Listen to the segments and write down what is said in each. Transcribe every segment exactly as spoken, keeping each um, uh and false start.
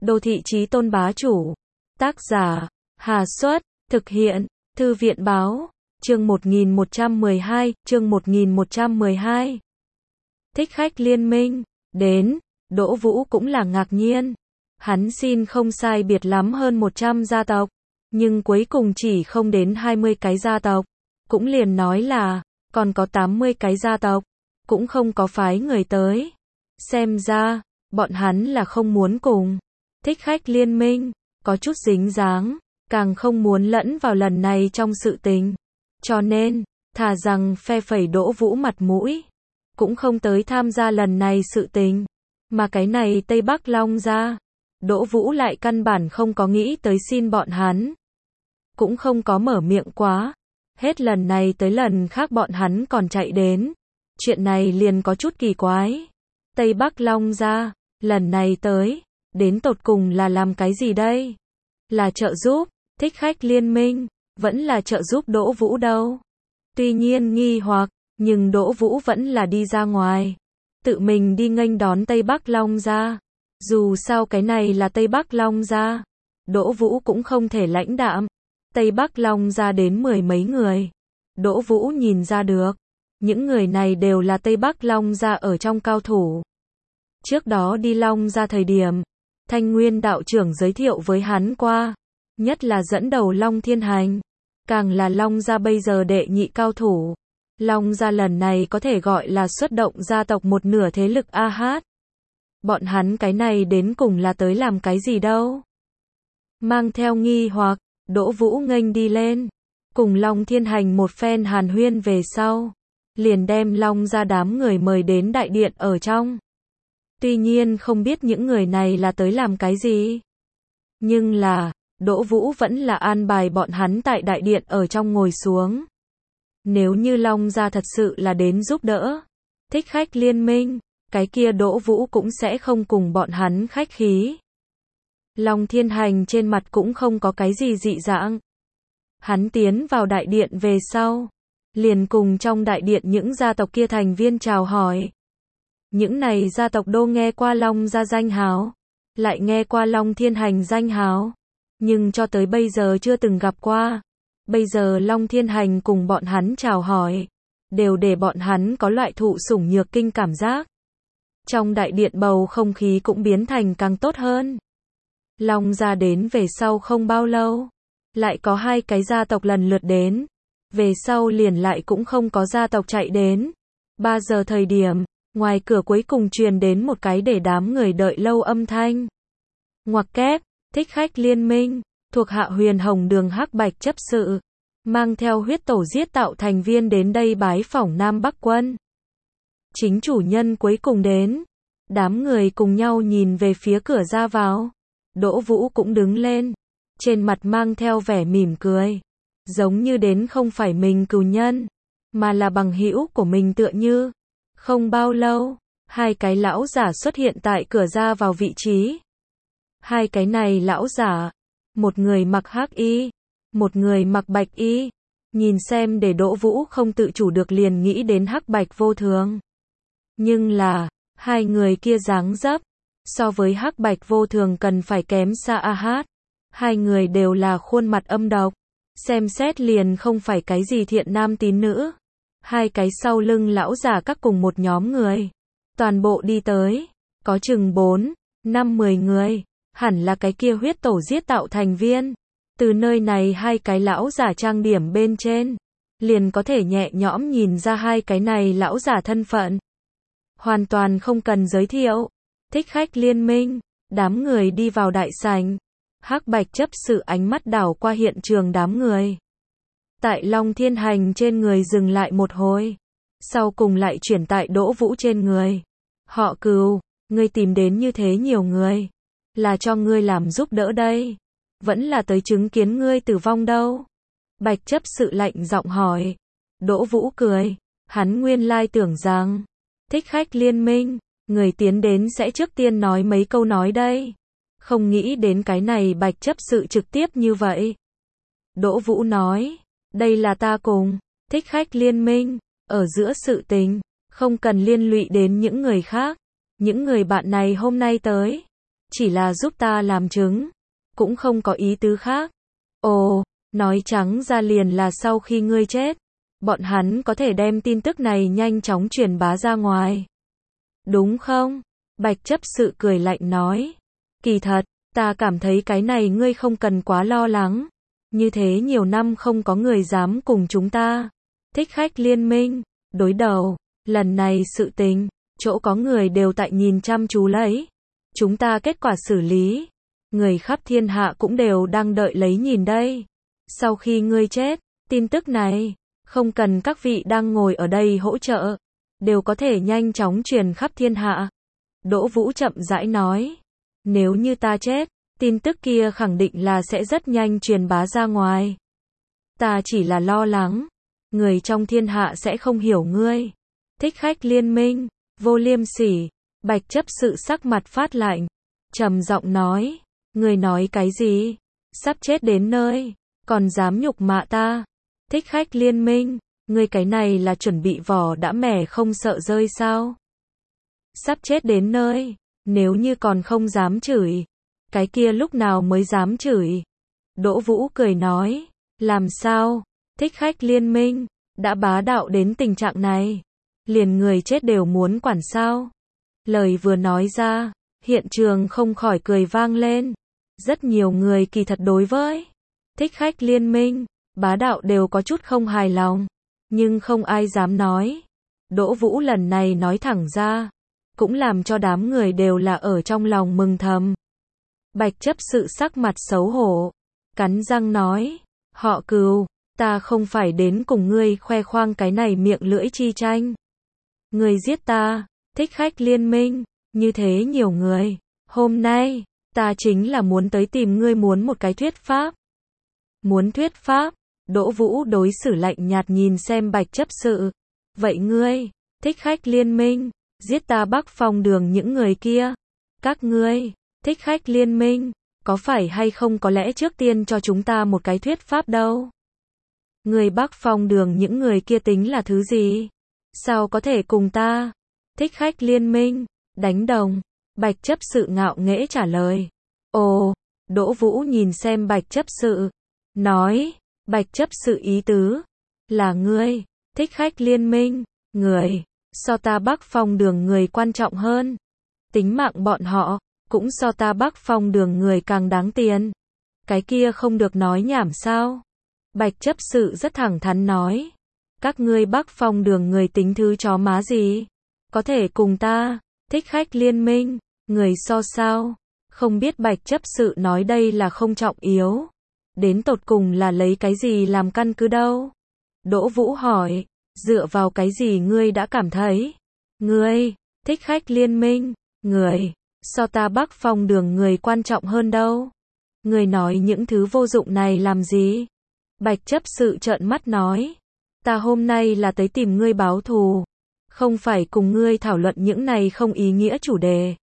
Đô thị chí tôn bá chủ. Tác giả, Hà Xuất, thực hiện, Thư viện báo, chương một nghìn một trăm mười hai, chương một nghìn một trăm mười hai. Thích khách liên minh, đến, Đỗ Vũ cũng là ngạc nhiên. Hắn xin không sai biệt lắm hơn một trăm gia tộc, nhưng cuối cùng chỉ không đến hai mươi cái gia tộc. Cũng liền nói là, còn có tám mươi cái gia tộc, cũng không có phái người tới. Xem ra, bọn hắn là không muốn cùng thích khách liên minh, có chút dính dáng, càng không muốn lẫn vào lần này trong sự tình. Cho nên, thà rằng phe phẩy Đỗ Vũ mặt mũi, cũng không tới tham gia lần này sự tình. Mà cái này Tây Bắc Long gia, Đỗ Vũ lại căn bản không có nghĩ tới xin bọn hắn. Cũng không có mở miệng quá. Hết lần này tới lần khác bọn hắn còn chạy đến. Chuyện này liền có chút kỳ quái. Tây Bắc Long gia, lần này tới, đến tột cùng là làm cái gì đây? Là trợ giúp, thích khách liên minh, vẫn là trợ giúp Đỗ Vũ đâu? Tuy nhiên nghi hoặc, nhưng Đỗ Vũ vẫn là đi ra ngoài. Tự mình đi nghênh đón Tây Bắc Long gia. Dù sao cái này là Tây Bắc Long gia, Đỗ Vũ cũng không thể lãnh đạm. Tây Bắc Long gia đến mười mấy người. Đỗ Vũ nhìn ra được, những người này đều là Tây Bắc Long gia ở trong cao thủ. Trước đó đi Long gia thời điểm, Thanh Nguyên đạo trưởng giới thiệu với hắn qua, nhất là dẫn đầu Long Thiên Hành, càng là Long gia bây giờ đệ nhị cao thủ. Long gia lần này có thể gọi là xuất động gia tộc một nửa thế lực a hát. Bọn hắn cái này đến cùng là tới làm cái gì đâu? Mang theo nghi hoặc, Đỗ Vũ nghênh đi lên, cùng Long Thiên Hành một phen hàn huyên về sau, liền đem Long gia đám người mời đến đại điện ở trong. Tuy nhiên không biết những người này là tới làm cái gì, nhưng là, Đỗ Vũ vẫn là an bài bọn hắn tại đại điện ở trong ngồi xuống. Nếu như Long gia thật sự là đến giúp đỡ thích khách liên minh, cái kia Đỗ Vũ cũng sẽ không cùng bọn hắn khách khí. Long Thiên Hành trên mặt cũng không có cái gì dị dạng. Hắn tiến vào đại điện về sau, liền cùng trong đại điện những gia tộc kia thành viên chào hỏi. Những này gia tộc đô nghe qua Long gia danh hào, lại nghe qua Long Thiên Hành danh hào, nhưng cho tới bây giờ chưa từng gặp qua. Bây giờ Long Thiên Hành cùng bọn hắn chào hỏi, đều để bọn hắn có loại thụ sủng nhược kinh cảm giác. Trong đại điện bầu không khí cũng biến thành càng tốt hơn. Long gia đến về sau không bao lâu, lại có hai cái gia tộc lần lượt đến. Về sau liền lại cũng không có gia tộc chạy đến. Ba giờ thời điểm, ngoài cửa cuối cùng truyền đến một cái để đám người đợi lâu âm thanh. Ngoặc kép, thích khách liên minh, thuộc hạ Huyền Hồng Đường Hắc Bạch chấp sự, mang theo huyết tổ giết tạo thành viên đến đây bái phỏng Nam Bắc quân. Chính chủ nhân cuối cùng đến. Đám người cùng nhau nhìn về phía cửa ra vào. Đỗ Vũ cũng đứng lên, trên mặt mang theo vẻ mỉm cười, giống như đến không phải mình cừu nhân, mà là bằng hữu của mình tựa như. Không bao lâu, hai cái lão giả xuất hiện tại cửa ra vào vị trí. Hai cái này lão giả, một người mặc hắc y, một người mặc bạch y, nhìn xem để Đỗ Vũ không tự chủ được liền nghĩ đến Hắc Bạch Vô Thường. Nhưng là, hai người kia dáng dấp, so với Hắc Bạch Vô Thường cần phải kém xa a hát. Hai người đều là khuôn mặt âm độc, xem xét liền không phải cái gì thiện nam tín nữ. Hai cái sau lưng lão giả các cùng một nhóm người, toàn bộ đi tới, có chừng bốn, năm mười người, hẳn là cái kia huyết tổ giết tạo thành viên. Từ nơi này hai cái lão giả trang điểm bên trên, liền có thể nhẹ nhõm nhìn ra hai cái này lão giả thân phận. Hoàn toàn không cần giới thiệu. Thích khách liên minh, đám người đi vào đại sảnh. Hắc Bạch chấp sự ánh mắt đảo qua hiện trường đám người. Tại Long Thiên Hành trên người dừng lại một hồi, sau cùng lại chuyển tại Đỗ Vũ trên người. Họ Cừu, ngươi tìm đến như thế nhiều người, là cho ngươi làm giúp đỡ đây, vẫn là tới chứng kiến ngươi tử vong đâu? Bạch chấp sự lạnh giọng hỏi. Đỗ Vũ cười, hắn nguyên lai tưởng rằng thích khách liên minh, người tiến đến sẽ trước tiên nói mấy câu nói đây. Không nghĩ đến cái này Bạch chấp sự trực tiếp như vậy. Đỗ Vũ nói, đây là ta cùng thích khách liên minh ở giữa sự tình, không cần liên lụy đến những người khác. Những người bạn này hôm nay tới, chỉ là giúp ta làm chứng, cũng không có ý tứ khác. Ồ, nói trắng ra liền là sau khi ngươi chết, bọn hắn có thể đem tin tức này nhanh chóng truyền bá ra ngoài. Đúng không? Bạch chấp sự cười lạnh nói. Kỳ thật, ta cảm thấy cái này ngươi không cần quá lo lắng. Như thế nhiều năm không có người dám cùng chúng ta. Thích khách liên minh, đối đầu, lần này sự tình, chỗ có người đều tại nhìn chăm chú lấy. Chúng ta kết quả xử lý, người khắp thiên hạ cũng đều đang đợi lấy nhìn đây. Sau khi ngươi chết, tin tức này, không cần các vị đang ngồi ở đây hỗ trợ, đều có thể nhanh chóng truyền khắp thiên hạ. Đỗ Vũ chậm rãi nói, nếu như ta chết, tin tức kia khẳng định là sẽ rất nhanh truyền bá ra ngoài. Ta chỉ là lo lắng, người trong thiên hạ sẽ không hiểu ngươi. Thích khách liên minh, vô liêm sỉ, Bạch chấp sự sắc mặt phát lạnh, trầm giọng nói, ngươi nói cái gì? Sắp chết đến nơi, còn dám nhục mạ ta? Thích khách liên minh, ngươi cái này là chuẩn bị vỏ đã mẻ không sợ rơi sao? Sắp chết đến nơi, nếu như còn không dám chửi, cái kia lúc nào mới dám chửi? Đỗ Vũ cười nói, làm sao? Thích khách liên minh, đã bá đạo đến tình trạng này, liền người chết đều muốn quản sao? Lời vừa nói ra, hiện trường không khỏi cười vang lên. Rất nhiều người kỳ thật đối với thích khách liên minh, bá đạo đều có chút không hài lòng, nhưng không ai dám nói. Đỗ Vũ lần này nói thẳng ra, cũng làm cho đám người đều là ở trong lòng mừng thầm. Bạch chấp sự sắc mặt xấu hổ, cắn răng nói, họ Cừu, ta không phải đến cùng ngươi khoe khoang cái này miệng lưỡi chi tranh. Ngươi giết ta, thích khách liên minh, như thế nhiều người, hôm nay, ta chính là muốn tới tìm ngươi muốn một cái thuyết pháp. Muốn thuyết pháp? Đỗ Vũ đối xử lạnh nhạt nhìn xem Bạch chấp sự. Vậy ngươi, thích khách liên minh, giết ta Bắc Phong đường những người kia. Các ngươi, thích khách liên minh, có phải hay không có lẽ trước tiên cho chúng ta một cái thuyết pháp đâu? Người Bắc Phong đường những người kia tính là thứ gì? Sao có thể cùng ta? Thích khách liên minh, đánh đồng. Bạch chấp sự ngạo nghễ trả lời. Ồ, Đỗ Vũ nhìn xem Bạch chấp sự, nói, Bạch chấp sự ý tứ, là ngươi, thích khách liên minh, người, so ta Bắc Phong đường người quan trọng hơn. Tính mạng bọn họ, cũng so ta Bắc Phong đường người càng đáng tiền. Cái kia không được nói nhảm sao? Bạch chấp sự rất thẳng thắn nói. Các ngươi Bắc Phong đường người tính thứ chó má gì? Có thể cùng ta, thích khách liên minh, người so sao? Không biết Bạch chấp sự nói đây là không trọng yếu. Đến tột cùng là lấy cái gì làm căn cứ đâu? Đỗ Vũ hỏi, dựa vào cái gì ngươi đã cảm thấy? Ngươi, thích khách liên minh, người, so ta Bắc Phong đường người quan trọng hơn đâu? Ngươi nói những thứ vô dụng này làm gì? Bạch chấp sự trợn mắt nói, ta hôm nay là tới tìm ngươi báo thù, không phải cùng ngươi thảo luận những này không ý nghĩa chủ đề.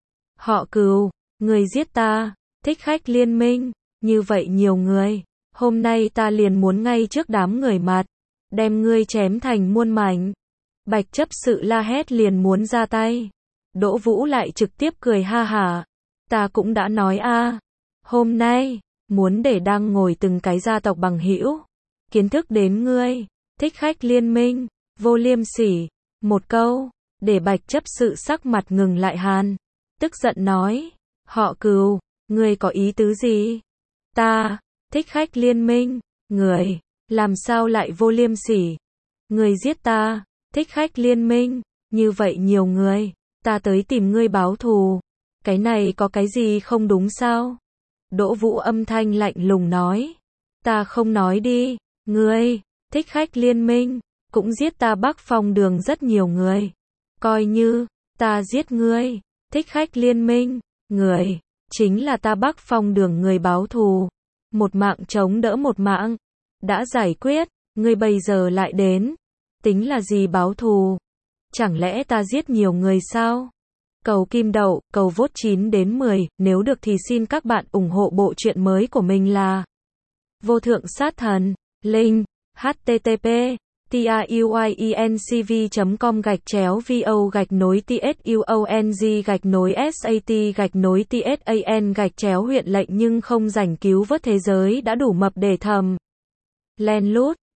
Họ Cừu, ngươi giết ta, thích khách liên minh, như vậy nhiều người, hôm nay ta liền muốn ngay trước đám người mặt, đem ngươi chém thành muôn mảnh. Bạch chấp sự la hét liền muốn ra tay. Đỗ Vũ lại trực tiếp cười ha hả. Ta cũng đã nói a, hôm nay, muốn để đang ngồi từng cái gia tộc bằng hữu, kiến thức đến ngươi, thích khách liên minh, vô liêm sỉ, một câu, để Bạch chấp sự sắc mặt ngừng lại hàn, tức giận nói, họ Cừu, ngươi có ý tứ gì? Ta, thích khách liên minh, người, làm sao lại vô liêm sỉ? Ngươi giết ta, thích khách liên minh, như vậy nhiều người, ta tới tìm ngươi báo thù, cái này có cái gì không đúng sao? Đỗ Vũ âm thanh lạnh lùng nói, ta không nói đi, ngươi, thích khách liên minh, cũng giết ta Bắc Phong đường rất nhiều người, coi như, ta giết ngươi, thích khách liên minh, người, chính là ta Bắc Phong đường người báo thù, một mạng chống đỡ một mạng, đã giải quyết, ngươi bây giờ lại đến, tính là gì báo thù? Chẳng lẽ ta giết nhiều người sao? Cầu kim đậu, cầu vote chín đến mười, nếu được thì xin các bạn ủng hộ bộ truyện mới của mình là Vô Thượng Sát Thần, link, H T T P tuyencv chấm com gạch chéo vo gạch nối tsuong gạch nối sat gạch nối tsan gạch chéo huyện lệnh nhưng không rảnh cứu vớt thế giới đã đủ mập để thầm len lút.